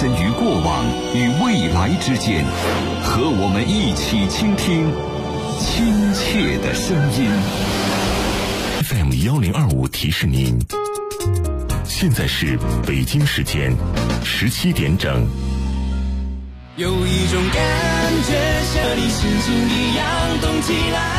身于过往与未来之间，和我们一起倾听亲切的声音。 FM 1025提示您，现在是北京时间17点整。 有一种感觉像你心情一样动起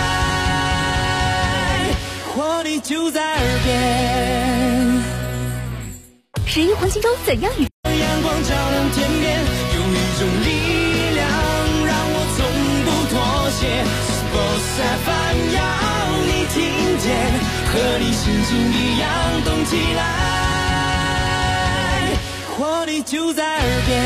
来，活力就在耳边。 11环形中怎样与阳光照亮天边，有一种力量让我从不妥协。Sports FM 要你听见，和你心情一样动起来，活力就在耳边。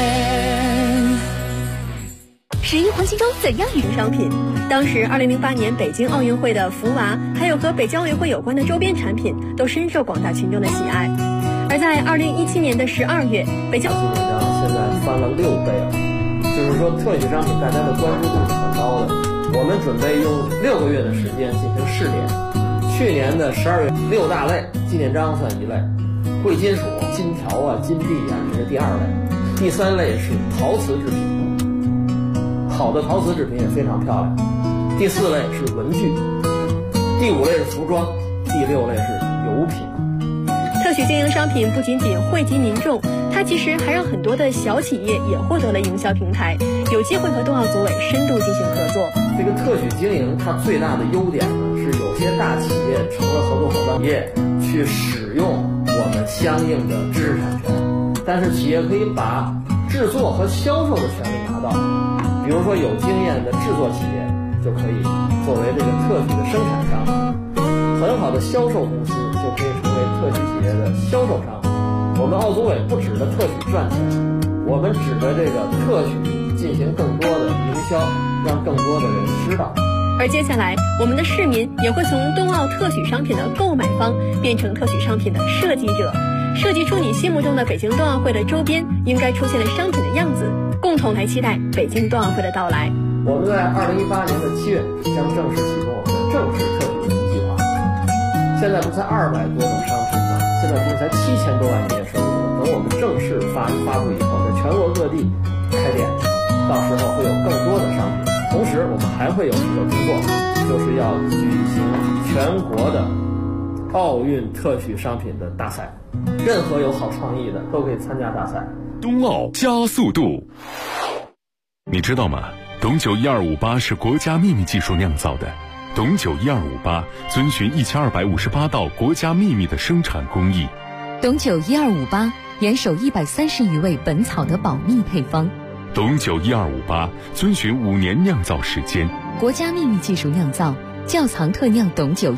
11环形中怎样与商品？当时2008年北京奥运会的福娃，还有和北京奥运会有关的周边产品，都深受广大群众的喜爱。而在2017年的12月，北京今年现在翻了6倍了，就是说特许商品大家的关注度是很高的。我们准备用6个月的时间进行试点。去年的12月，6大类，纪念章算一类，贵金属、金条啊、金币啊，这是第2类，第3类是陶瓷制品。好的陶瓷制品也非常漂亮。第4类是文具，第5类是服装，第6类是油品。 特许经营商品不仅仅惠及民众，它其实还让很多的小企业也获得了营销平台，有机会和冬奥组委深度进行合作。 这个特许经营它最大的优点呢，是有些大企业成了合作伙伴业去使用我们相应的知识产权，但是企业可以把制作和销售的权利拿到。比如说有经验的制作企业就可以作为这个特许的生产商，很好的销售公司就可以成为特许企业的销售商。我们奥组委不指着特许赚钱，我们指着这个特许进行更多的营销，让更多的人知道。 而接下来，我们的市民也会从冬奥特许商品的购买方变成特许商品的设计者，设计出你心目中的北京冬奥会的周边应该出现的商品的样子，共同来期待北京冬奥会的到来。 我们在2018年的7月将正式启动我们的正式特许经营计划。现在不才200多种商品吗？现在不是才7000多万营业收入吗？等我们正式发布以后，在全国各地开店，到时候会有更多的商品。同时，我们还会有一个工作，就是要举行全国的奥运特许商品的大赛，任何有好创意的都可以参加大赛。 冬奥加速度，你知道吗？董酒1258是国家秘密技术酿造的。董酒1258遵循1258道国家秘密的生产工艺。 董酒1258严守130余味本草的保密配方。 董酒1258遵循5年酿造时间， 国家秘密技术酿造，窖藏特酿董酒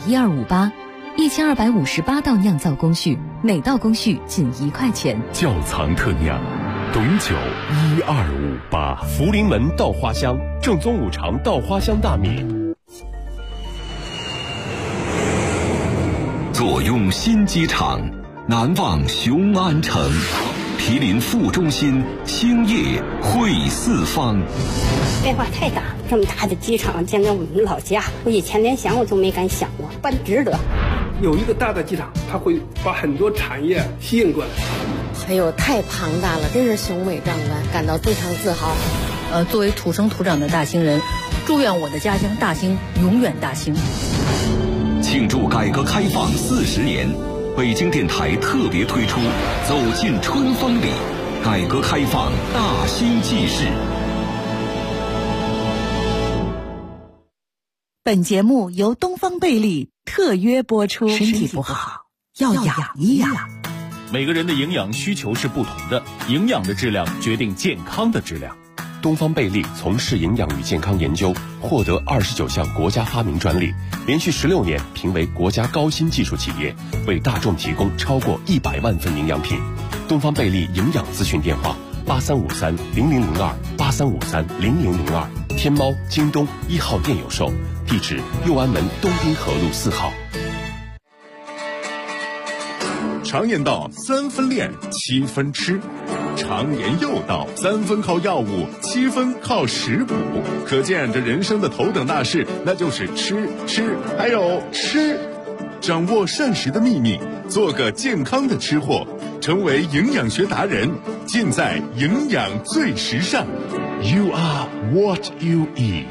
1258，1258道酿造工序，每道工序仅1块钱。 窖藏特酿，董酒1258。 福临门稻花香，正宗五常稻花香大米。 坐拥新机场，难忘雄安城。毗邻副中心，兴业汇四方。 变化太大，这么大的机场建在我们老家，我以前连想我都没敢想过，办值得。 有一个大的机场，它会把很多产业吸引过来。 哎呦，太庞大了，真是雄伟壮观，感到非常自豪。 作为土生土长的大兴人，祝愿我的家乡大兴永远大兴。 庆祝改革开放40年。北京电台特别推出《走进春风里》，改革开放大兴纪事。 本节目由东方贝利特约播出。身体不好要养一养。 每个人的营养需求是不同的，营养的质量决定健康的质量。东方贝利从事营养与健康研究，获得29项国家发明专利，连续16年评为国家高新技术企业，为大众提供超过100万份营养品。东方贝利营养咨询电话83530002，83530002，天猫、京东1号店有售，地址右安门东滨河路4号。 常言道3分练7分吃，常言又道3分靠药物7分靠食补，可见这人生的头等大事那就是吃还有吃。掌握膳食的秘密，做个健康的吃货。 成为营养学达人，尽在营养最时尚。You are what you eat。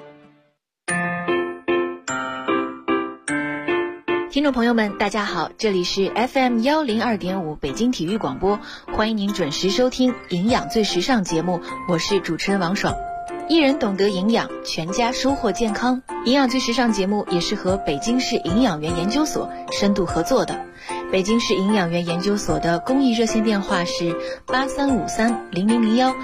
听众朋友们，大家好，这里是 FM102.5 北京体育广播，欢迎您准时收听《营养最时尚》节目，我是主持人王爽。一人懂得营养，全家收获健康。营养最时尚节目也是和北京市营养员研究所深度合作的。北京市营养员研究所的公益热线电话是83530001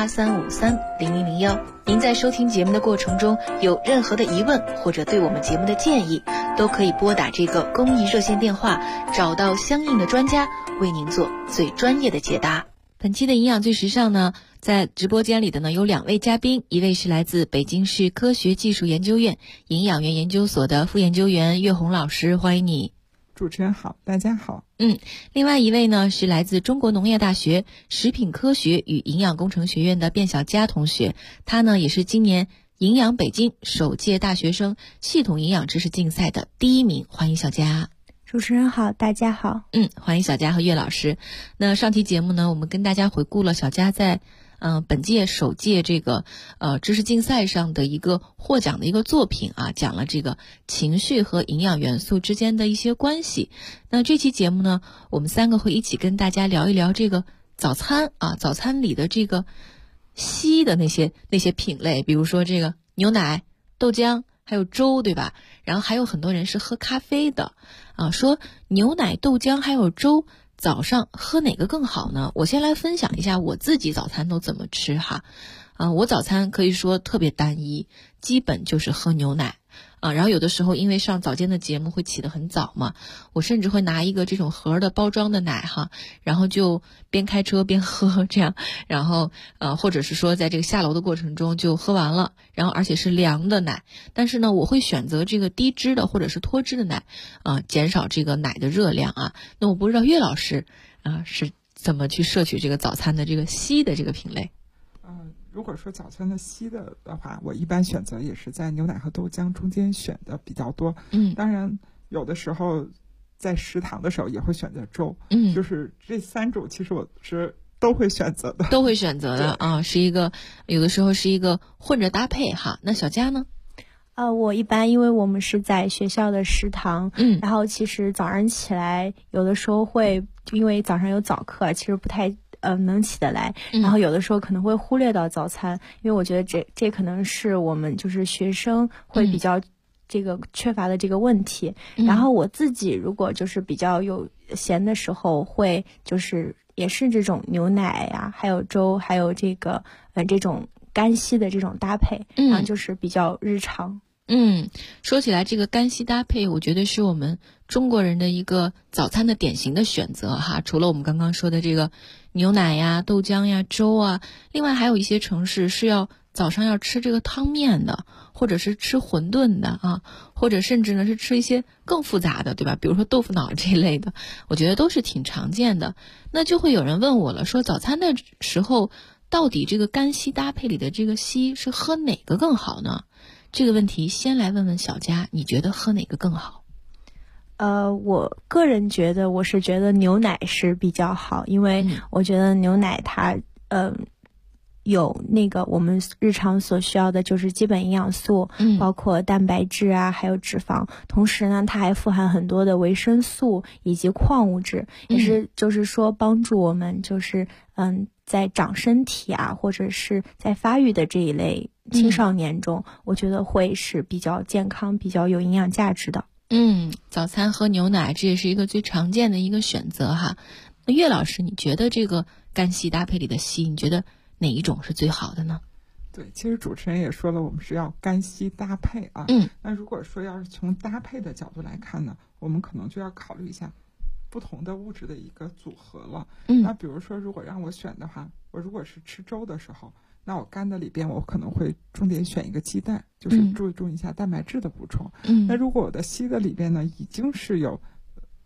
83530001。您在收听节目的过程中有任何的疑问或者对我们节目的建议，都可以拨打这个公益热线电话，找到相应的专家为您做最专业的解答。本期的营养最时尚呢，在直播间里的呢有2位嘉宾，一位是来自北京市科学技术研究院营养员研究所的副研究员岳红老师，欢迎你。 主持人好，大家好。 另外一位呢是来自中国农业大学食品科学与营养工程学院的卞小佳同学，他呢也是今年营养北京首届大学生系统营养知识竞赛的第1名，欢迎小佳。 主持人好，大家好。 欢迎小佳和岳老师。那上期节目呢，我们跟大家回顾了小佳在本届首届这个知识竞赛上的一个获奖的一个作品啊，讲了这个情绪和营养元素之间的一些关系。那这期节目呢，我们3个会一起跟大家聊一聊这个早餐啊，早餐里的这个稀的那些品类，比如说这个牛奶、豆浆还有粥，对吧？然后还有很多人是喝咖啡的啊，说牛奶、豆浆还有粥早上喝哪个更好呢？我先来分享一下我自己早餐都怎么吃哈。我早餐可以说特别单一，基本就是喝牛奶啊。然后有的时候因为上早间的节目会起得很早嘛，我甚至会拿一个这种盒的包装的奶哈，然后就边开车边喝这样，然后或者是说在这个下楼的过程中就喝完了，然后而且是凉的奶。但是呢，我会选择这个低脂的或者是脱脂的奶减少这个奶的热量啊。那我不知道岳老师是怎么去摄取这个早餐的这个稀的这个品类。 如果说早餐的稀的话，我一般选择也是在牛奶和豆浆中间选的比较多。当然有的时候在食堂的时候也会选择粥。就是这3种其实我是都会选择的啊，是一个有的时候是一个混着搭配哈。那小佳呢？ 我一般因为我们是在学校的食堂，然后其实早上起来有的时候会因为早上有早课，其实不太能起得来，然后有的时候可能会忽略到早餐，因为我觉得这可能是我们就是学生会比较这个缺乏的这个问题。然后我自己如果就是比较有闲的时候，会就是也是这种牛奶呀，还有粥，还有这个这种干稀的这种搭配，然后就是比较日常。 说起来这个干稀搭配，我觉得是我们中国人的一个早餐的典型的选择哈。除了我们刚刚说的这个牛奶呀、豆浆呀、粥啊，另外还有一些城市是早上要吃这个汤面的，或者是吃馄饨的啊，或者甚至呢是吃一些更复杂的，对吧？比如说豆腐脑这一类的，我觉得都是挺常见的。那就会有人问我了，说早餐的时候到底这个干稀搭配里的这个稀是喝哪个更好呢？这个问题先来问问小佳，你觉得喝哪个更好？ 我个人觉得我是觉得牛奶是比较好，因为我觉得牛奶它有那个我们日常所需要的就是基本营养素，包括蛋白质啊，还有脂肪。同时呢，它还富含很多的维生素以及矿物质，也是就是说帮助我们就是在长身体啊，或者是在发育的这一类青少年中，我觉得会是比较健康、比较有营养价值的。 早餐喝牛奶，这也是一个最常见的一个选择哈。那岳老师，你觉得这个干稀搭配里的稀，你觉得哪一种是最好的呢？ 对，其实主持人也说了，我们是要干稀搭配啊。那如果说要是从搭配的角度来看呢，我们可能就要考虑一下不同的物质的一个组合了。那比如说如果让我选的话，我如果是吃粥的时候，那我干的里边我可能会重点选一个鸡蛋，就是注重一下蛋白质的补充。那如果我的稀的里边呢已经是有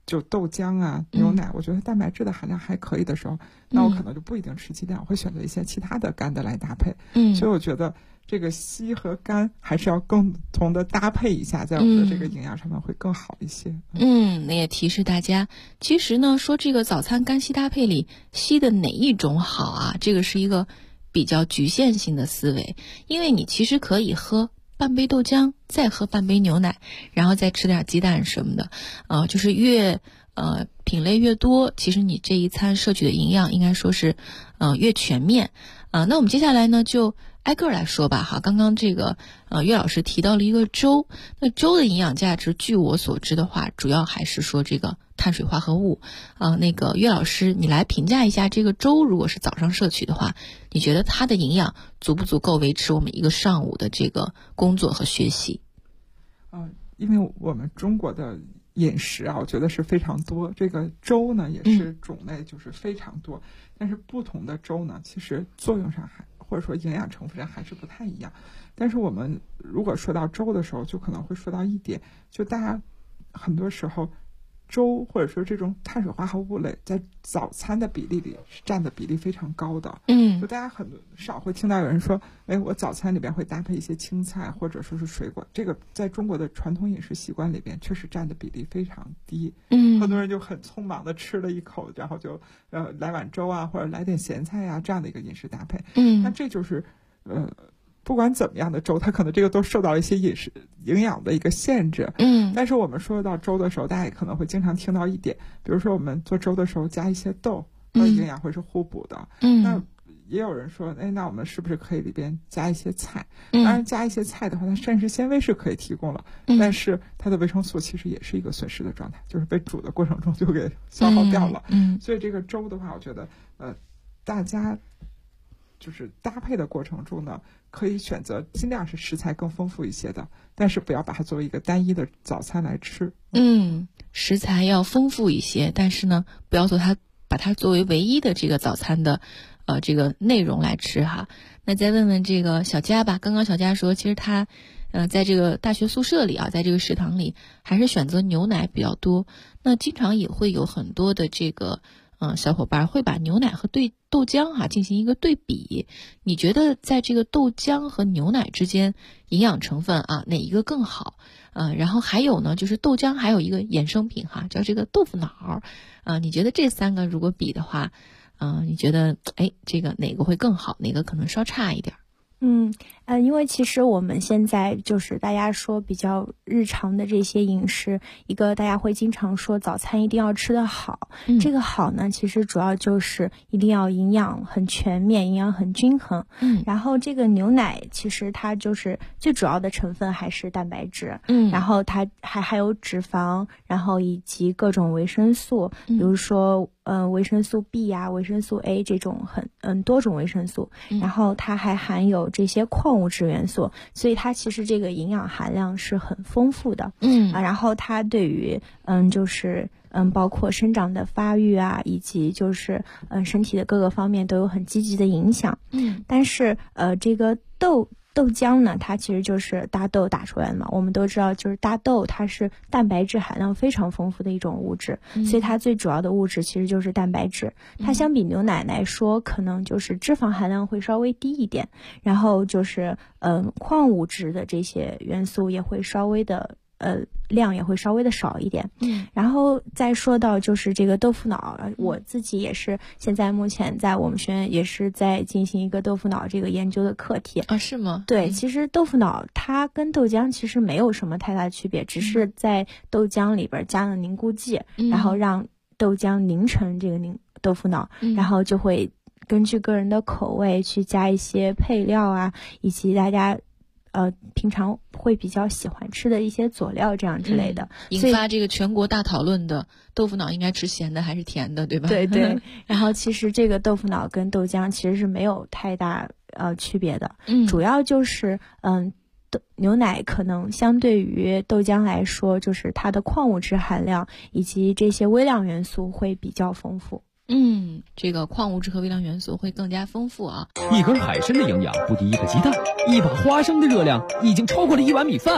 就豆浆啊、牛奶，我觉得蛋白质的含量还可以的时候，那我可能就不一定吃鸡蛋，我会选择一些其他的干的来搭配。所以我觉得这个稀和干还是要共同的搭配一下，在我们的这个营养上面会更好一些。 那也提示大家，其实呢，说这个早餐干稀搭配里，稀的哪一种好啊？这个是一个比较局限性的思维，因为你其实可以喝半杯豆浆，再喝半杯牛奶，然后再吃点鸡蛋什么的，就是越品类越多，其实你这一餐摄取的营养应该说是越全面。那我们接下来呢就挨个来说吧哈。刚刚这个岳老师提到了一个粥，那粥的营养价值，据我所知的话，主要还是说这个碳水化合物。那个岳老师，你来评价一下这个粥，如果是早上摄取的话，你觉得它的营养足不足够维持我们一个上午的这个工作和学习？ 因为我们中国的饮食啊，我觉得是非常多，这个粥呢也是种类就是非常多，但是不同的粥呢，其实作用上或者说营养成分上还是不太一样。但是我们如果说到粥的时候，就可能会说到一点，就大家很多时候粥或者说这种碳水化合物类在早餐的比例里是占的比例非常高的。就大家很少会听到有人说，我早餐里边会搭配一些青菜或者说是水果，这个在中国的传统饮食习惯里边确实占的比例非常低。很多人就很匆忙的吃了一口，然后就来碗粥啊，或者来点咸菜啊，这样的一个饮食搭配。那这就是不管怎么样的粥，它可能这个都受到一些饮食营养的一个限制。但是我们说到粥的时候，大家也可能会经常听到一点，比如说我们做粥的时候加一些豆，营养会是互补的。那也有人说，那我们是不是可以里边加一些菜？当然加一些菜的话，它膳食纤维是可以提供了，但是它的维生素其实也是一个损失的状态，就是被煮的过程中就给消耗掉了。所以这个粥的话，我觉得大家就是搭配的过程中呢，可以选择尽量是食材更丰富一些的，但是不要把它作为一个单一的早餐来吃。食材要丰富一些，但是呢，不要把它作为唯一的这个早餐的这个内容来吃哈。那再问问这个小佳吧，刚刚小佳说，其实他在这个大学宿舍里啊，在这个食堂里还是选择牛奶比较多。那经常也会有很多的这个小伙伴会把牛奶和豆浆进行一个对比。你觉得在这个豆浆和牛奶之间营养成分哪一个更好？然后还有呢，就是豆浆还有一个衍生品叫这个豆腐脑你觉得这三个如果比的话，你觉得这个哪个会更好，哪个可能稍差一点？ 因为其实我们现在就是大家说比较日常的这些饮食，一个大家会经常说早餐一定要吃得好，这个好呢，其实主要就是一定要营养很全面，营养很均衡。然后这个牛奶其实它就是最主要的成分还是蛋白质，然后它还有脂肪，然后以及各种维生素，比如说维生素 B 呀、维生素 A 这种多种维生素，然后它还含有这些矿物质元素，所以它其实这个营养含量是很丰富的。然后它对于就是包括生长的发育啊，以及就是身体的各个方面都有很积极的影响。但是这个豆浆呢，它其实就是大豆打出来的嘛。我们都知道，就是大豆它是蛋白质含量非常丰富的一种物质，所以它最主要的物质其实就是蛋白质。它相比牛奶来说，可能就是脂肪含量会稍微低一点，然后就是矿物质的这些元素也会稍微的量也会稍微的少一点。然后再说到就是这个豆腐脑，我自己也是现在目前在我们学院也是在进行一个豆腐脑这个研究的课题。 是吗？ 对，其实豆腐脑它跟豆浆其实没有什么太大区别，只是在豆浆里边加了凝固剂，然后让豆浆凝成这个豆腐脑，然后就会根据个人的口味去加一些配料啊，以及大家平常会比较喜欢吃的一些佐料这样之类的， 引发这个全国大讨论的豆腐脑应该吃咸的还是甜的，对吧？ 对对。然后其实这个豆腐脑跟豆浆其实是没有太大区别的，主要就是牛奶可能相对于豆浆来说，就是它的矿物质含量以及这些微量元素会比较丰富。 这个矿物质和微量元素会更加丰富啊。 一根海参的营养不敌一个鸡蛋，一把花生的热量已经超过了一碗米饭。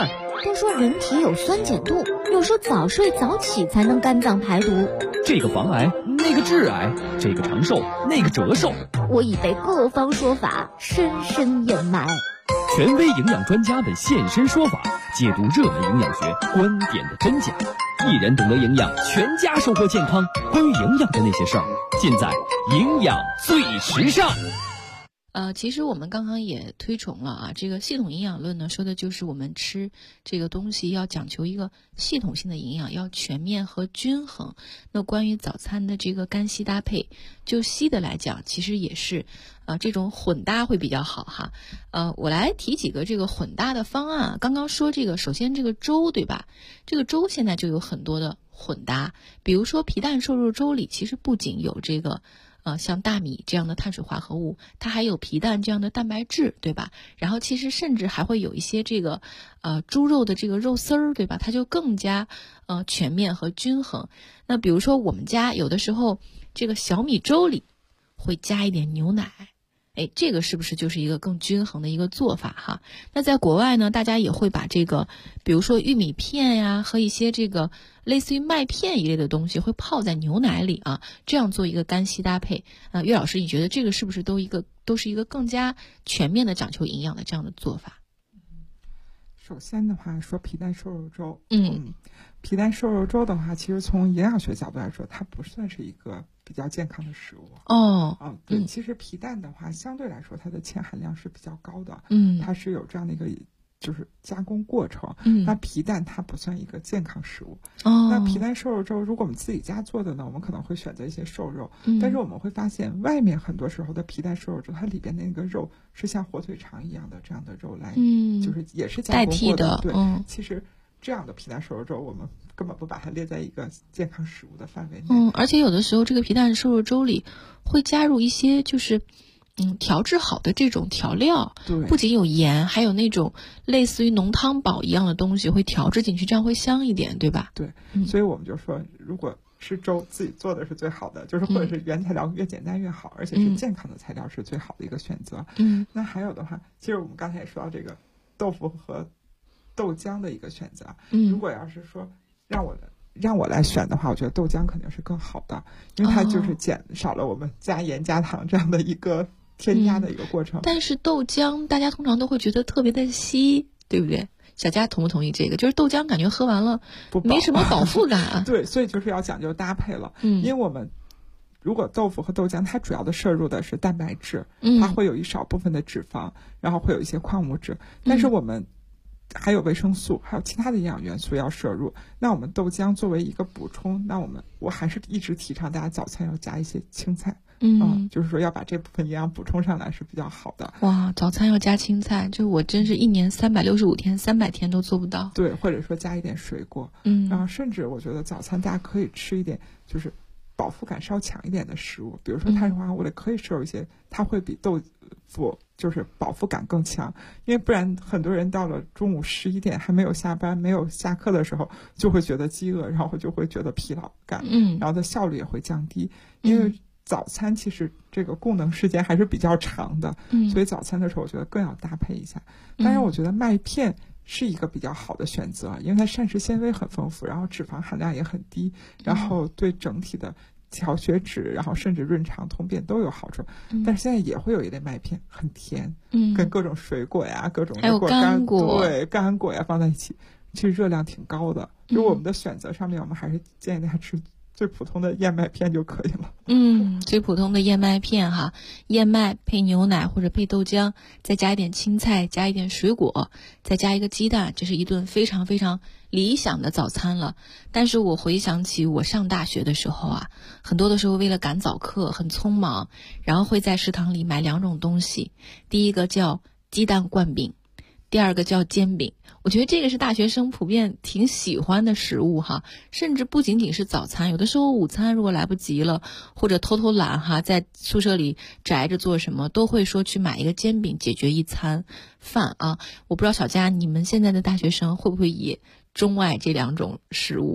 都说人体有酸碱度，有说早睡早起才能肝脏排毒。 这个防癌，那个致癌，这个长寿，那个折寿。 我已被各方说法深深掩埋。 权威营养专家的现身说法，解读热门营养学观点的真假。一人懂得营养，全家收获健康。关于营养的那些事儿，尽在营养最时尚。 其实我们刚刚也推崇了啊，这个系统营养论呢，说的就是我们吃这个东西要讲求一个系统性的营养，要全面和均衡。那关于早餐的这个干稀搭配，就稀的来讲，其实也是这种混搭会比较好哈。我来提几个这个混搭的方案。刚刚说这个，首先这个粥对吧？这个粥现在就有很多的混搭，比如说皮蛋瘦肉粥里其实不仅有这个像大米这样的碳水化合物，它还有皮蛋这样的蛋白质，对吧？然后其实甚至还会有一些这个猪肉的这个肉丝儿，对吧？它就更加全面和均衡。那比如说我们家有的时候这个小米粥里会加一点牛奶，这个是不是就是一个更均衡的一个做法哈？那在国外呢，大家也会把这个比如说玉米片呀和一些这个类似于麦片一类的东西会泡在牛奶里啊，这样做一个干稀搭配。岳老师，你觉得这个是不是都是一个更加全面的讲究营养的这样的做法？ 首先的话，说皮蛋瘦肉粥，皮蛋瘦肉粥的话，其实从营养学角度来说，它不算是一个比较健康的食物。对，其实皮蛋的话，相对来说它的铅含量是比较高的，它是有这样的一个就是加工过程。那皮蛋它不算一个健康食物。那皮蛋瘦肉粥，如果我们自己家做的呢，我们可能会选择一些瘦肉，但是我们会发现外面很多时候的皮蛋瘦肉粥，它里边的那个肉是像火腿肠一样的这样的肉来，就是也是加工过的。对，其实这样的皮蛋瘦肉粥，我们根本不把它列在一个健康食物的范围内。 而且有的时候这个皮蛋瘦肉粥里会加入一些就是调制好的这种调料， 对， 不仅有盐，还有那种类似于浓汤宝一样的东西会调制进去，这样会香一点，对吧？ 对，所以我们就说，如果吃粥自己做的是最好的，就是或者是原材料越简单越好，而且是健康的材料是最好的一个选择。那还有的话，其实我们刚才也说到这个豆腐和豆浆的一个选择。如果要是说让我来选的话，我觉得豆浆肯定是更好的，因为它就是减少了我们加盐加糖这样的一个添加的一个过程。 但是豆浆大家通常都会觉得特别的稀，对不对？小佳同不同意这个？就是豆浆感觉喝完了没什么饱腹感啊。 对，所以就是要讲究搭配了。因为我们如果豆腐和豆浆，它主要的摄入的是蛋白质，它会有一少部分的脂肪，然后会有一些矿物质，但是我们还有维生素，还有其他的营养元素要摄入。那我们豆浆作为一个补充，那我还是一直提倡大家早餐要加一些青菜。就是说要把这部分营养补充上来是比较好的。 哇，早餐要加青菜，就我真是一年365天300天都做不到。 对，或者说加一点水果。然后甚至我觉得早餐大家可以吃一点就是饱腹感稍强一点的食物，比如说碳水化合物类可以摄入一些，它会比豆腐就是饱腹感更强。因为不然很多人到了中午11点还没有下班没有下课的时候就会觉得饥饿，然后就会觉得疲劳感，然后的效率也会降低。因为早餐其实这个供能时间还是比较长的，所以早餐的时候我觉得更要搭配一下。当然我觉得麦片是一个比较好的选择，因为它膳食纤维很丰富，然后脂肪含量也很低，然后对整体的调血脂，然后甚至润肠通便都有好处。但是现在也会有一类麦片很甜，跟各种水果呀各种还有干果， 对，干果呀放在一起，其实热量挺高的。就我们的选择上面，我们还是建议大家吃最普通的燕麦片就可以了。 最普通的燕麦片哈，燕麦配牛奶或者配豆浆，再加一点青菜，加一点水果，再加一个鸡蛋，这是一顿非常非常理想的早餐了。但是我回想起我上大学的时候啊，很多的时候为了赶早课很匆忙，然后会在食堂里买2种东西，第一个叫鸡蛋灌饼，第二个叫煎饼。我觉得这个是大学生普遍挺喜欢的食物哈，甚至不仅仅是早餐，有的时候午餐如果来不及了，或者偷偷懒哈，在宿舍里宅着做什么，都会说去买一个煎饼解决一餐饭啊。我不知道小佳，你们现在的大学生会不会也钟爱这2种食物？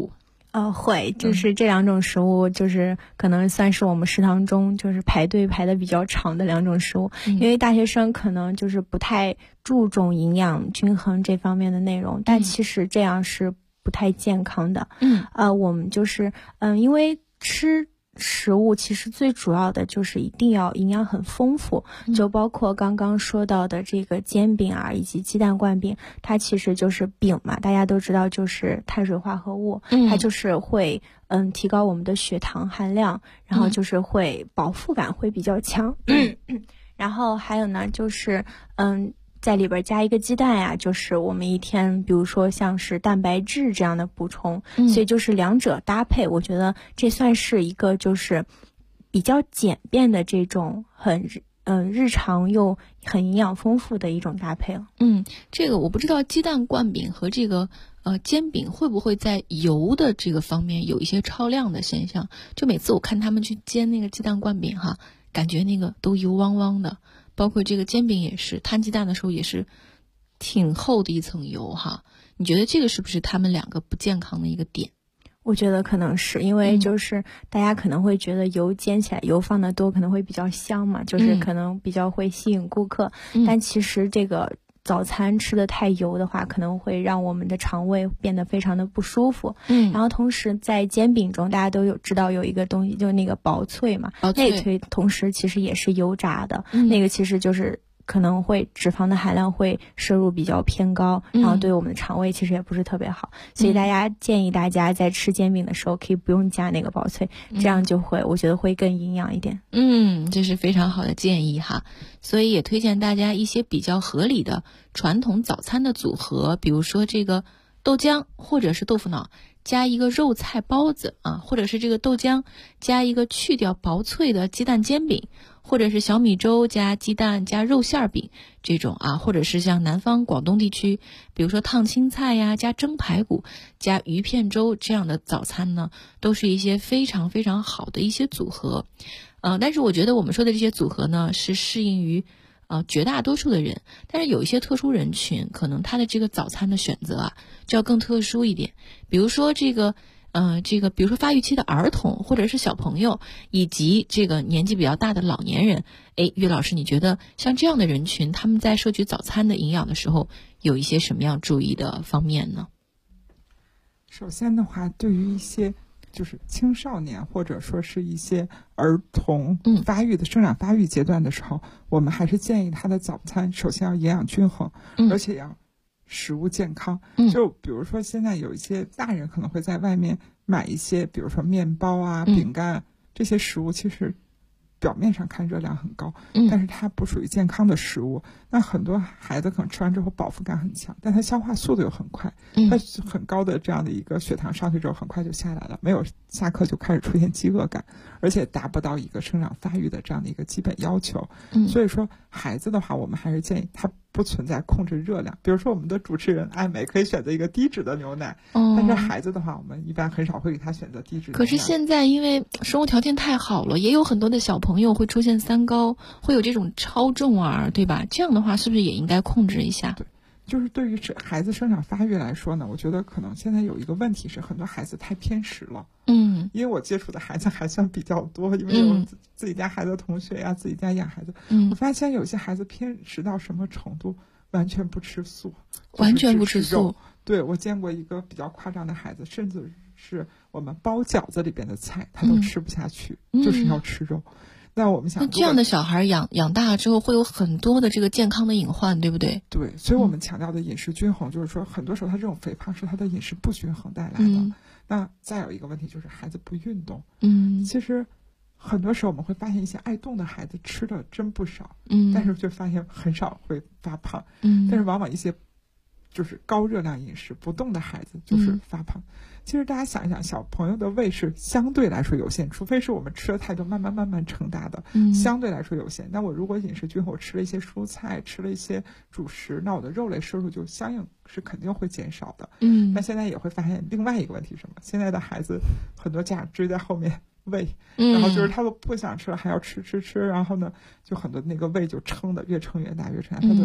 会，就是这2种食物，就是可能算是我们食堂中就是排队排的比较长的2种食物，因为大学生可能就是不太注重营养均衡这方面的内容，但其实这样是不太健康的。我们就是因为吃食物其实最主要的就是一定要营养很丰富，就包括刚刚说到的这个煎饼啊，以及鸡蛋灌饼，它其实就是饼嘛，大家都知道就是碳水化合物，它就是会提高我们的血糖含量，然后就是会饱腹感会比较强。然后还有呢就是在里边加一个鸡蛋呀，就是我们一天比如说像是蛋白质这样的补充，所以就是2者搭配，我觉得这算是一个就是比较简便的这种很日常又很营养丰富的一种搭配了。 这个我不知道鸡蛋灌饼和这个煎饼会不会在油的这个方面有一些超量的现象，就每次我看他们去煎那个鸡蛋灌饼哈，感觉那个都油汪汪的，包括这个煎饼也是，摊鸡蛋的时候也是挺厚的一层油哈。你觉得这个是不是他们2个不健康的一个点？ 我觉得可能是因为就是大家可能会觉得油煎起来油放的多可能会比较香嘛，就是可能比较会吸引顾客，但其实这个早餐吃的太油的话，可能会让我们的肠胃变得非常的不舒服。然后同时在煎饼中，大家都知道有一个东西，就是那个薄脆嘛，那个同时其实也是油炸的，那个其实就是可能会脂肪的含量会摄入比较偏高，然后对我们的肠胃其实也不是特别好，所以建议大家在吃煎饼的时候可以不用加那个薄脆，这样就会我觉得会更营养一点。 这是非常好的建议哈。所以也推荐大家一些比较合理的传统早餐的组合，比如说这个豆浆或者是豆腐脑加一个肉菜包子啊，或者是这个豆浆加一个去掉薄脆的鸡蛋煎饼，或者是小米粥加鸡蛋加肉馅饼这种啊，或者是像南方广东地区，比如说烫青菜呀加蒸排骨加鱼片粥这样的早餐呢，都是一些非常非常好的一些组合。但是我觉得我们说的这些组合呢，是适应于绝大多数的人，但是有一些特殊人群，可能他的这个早餐的选择啊，就要更特殊一点。比如说比如说发育期的儿童，或者是小朋友，以及这个年纪比较大的老年人。岳老师，你觉得像这样的人群，他们在摄取早餐的营养的时候，有一些什么样注意的方面呢？ 首先的话，对于一些就是青少年或者说是一些儿童发育的生长发育阶段的时候，我们还是建议他的早餐首先要营养均衡，而且要食物健康。就比如说现在有一些大人可能会在外面买一些比如说面包啊、饼干这些食物，其实表面上看热量很高，但是它不属于健康的食物。那很多孩子可能吃完之后饱腹感很强，但他消化速度又很快，他很高的这样的一个血糖上去之后很快就下来了，没有下课就开始出现饥饿感，而且达不到一个生长发育的这样的一个基本要求。所以说孩子的话，我们还是建议他不存在控制热量。比如说我们的主持人艾美可以选择一个低脂的牛奶，但是孩子的话，我们一般很少会给他选择低脂的牛奶。 可是现在因为生活条件太好了，也有很多的小朋友会出现三高，会有这种超重啊，对吧？这样的话是不是也应该控制一下？ 对，就是对于孩子生长发育来说呢，我觉得可能现在有一个问题是很多孩子太偏食了。因为我接触的孩子还算比较多，因为有自己家孩子的同学呀，自己家养孩子，我发现有些孩子偏食到什么程度，完全不吃素， 完全不吃素。 对，我见过一个比较夸张的孩子，甚至是我们包饺子里边的菜他都吃不下去，就是要吃肉。那我们想， 那这样的小孩养大了之后，会有很多的这个健康的隐患，对不对？ 对，所以我们强调的饮食均衡，就是说很多时候他这种肥胖是他的饮食不均衡带来的。那再有一个问题就是孩子不运动。其实很多时候我们会发现一些爱动的孩子吃的真不少，但是却发现很少会发胖。但是往往一些就是高热量饮食不动的孩子就是发胖。其实大家想一想，小朋友的胃是相对来说有限，除非是我们吃的太多慢慢成大的，相对来说有限。那我如果饮食均衡，我吃了一些蔬菜，吃了一些主食，那我的肉类摄入就相应是肯定会减少的。那现在也会发现另外一个问题是什么？现在的孩子很多家长追在后面喂，然后就是他们不想吃了还要吃，然后呢就很多那个胃就撑的越撑越大，他的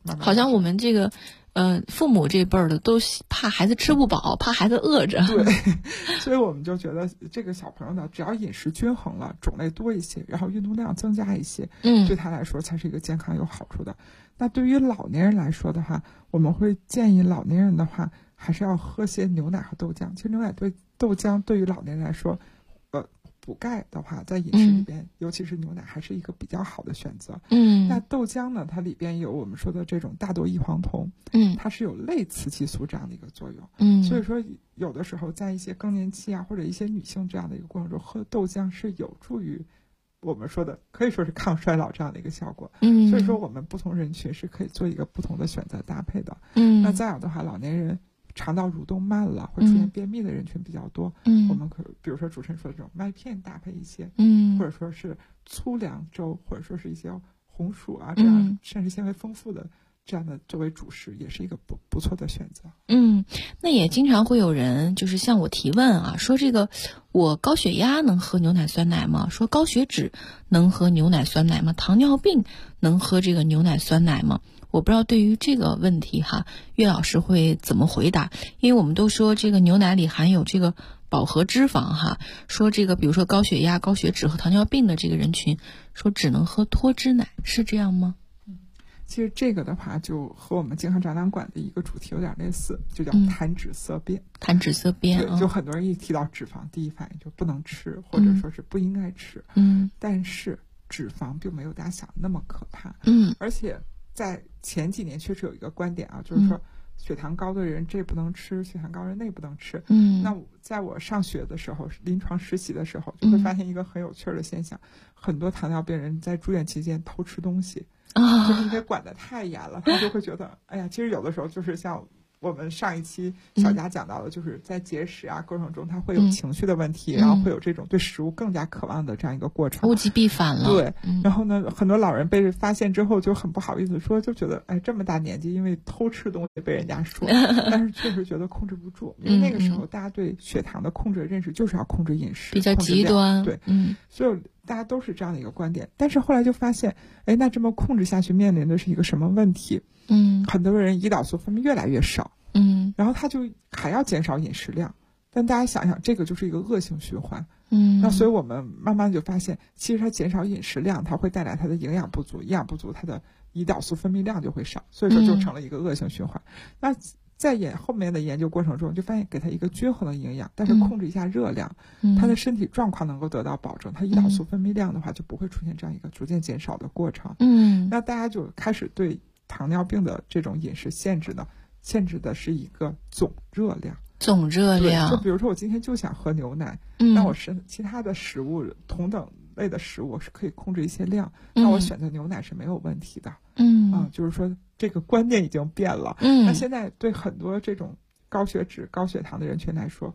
好像我们这个父母这辈儿的都怕孩子吃不饱，怕孩子饿着。 对，所以我们就觉得这个小朋友呢，只要饮食均衡了，种类多一些，然后运动量增加一些，对他来说才是一个健康有好处的。那对于老年人来说的话，我们会建议老年人的话，还是要喝些牛奶和豆浆。其实牛奶对豆浆对于老年人来说，补钙的话，在饮食里边，尤其是牛奶，还是一个比较好的选择。那豆浆呢，它里边有我们说的这种大豆异黄酮，它是有类雌激素这样的一个作用。所以说有的时候在一些更年期啊，或者一些女性这样的一个过程中，喝豆浆是有助于我们说的可以说是抗衰老这样的一个效果。所以说我们不同人群是可以做一个不同的选择搭配的。那再有的话，老年人肠道蠕动慢了，会出现便秘的人群比较多。我们可比如说主持人说的这种麦片搭配一些，或者说是粗粮粥，或者说是一些红薯啊这样膳食纤维丰富的这样的作为主食，也是一个不错的选择。 那也经常会有人就是向我提问啊，说这个我高血压能喝牛奶酸奶吗？说高血脂能喝牛奶酸奶吗？糖尿病能喝这个牛奶酸奶吗？我不知道对于这个问题哈，岳老师会怎么回答？因为我们都说这个牛奶里含有这个饱和脂肪哈，说这个比如说高血压、高血脂和糖尿病的这个人群，说只能喝脱脂奶，是这样吗？ 其实这个的话，就和我们健康展览馆的一个主题有点类似，就叫谈脂色变。 谈脂色变， 对，就很多人一提到脂肪，第一反应就不能吃，或者说是不应该吃。但是脂肪并没有大家想的那么可怕。而且在前几年确实有一个观点啊，就是说血糖高的人这不能吃，血糖高的人那不能吃。那在我上学的时候，临床实习的时候，就会发现一个很有趣的现象，很多糖尿病人在住院期间偷吃东西。就是因为管得太严了，他就会觉得，哎呀，其实有的时候就是像我们上一期小佳讲到的，就是在节食啊过程中，他会有情绪的问题，然后会有这种对食物更加渴望的这样一个过程， 物极必反了。 对，然后呢，很多老人被发现之后就很不好意思说，就觉得，哎，这么大年纪，因为偷吃东西被人家说，但是确实觉得控制不住，因为那个时候大家对血糖的控制认识就是要控制饮食， 比较极端。 对，所以大家都是这样的一个观点，但是后来就发现，哎，那这么控制下去面临的是一个什么问题？很多人胰岛素分泌越来越少，然后他就还要减少饮食量，但大家想想，这个就是一个恶性循环。那所以我们慢慢就发现，其实它减少饮食量，它会带来它的营养不足，营养不足，它的胰岛素分泌量就会少，所以说就成了一个恶性循环。那在后面的研究过程中，就发现给他一个均衡的营养，但是控制一下热量，他的身体状况能够得到保证，他胰岛素分泌量的话就不会出现这样一个逐渐减少的过程。那大家就开始对糖尿病的这种饮食限制呢，限制的是一个总热量。 总热量， 就比如说我今天就想喝牛奶，那我是其他的食物同等类的食物我是可以控制一些量，那我选择牛奶是没有问题的。就是说这个观念已经变了。那现在对很多这种高血脂、高血糖的人群来说，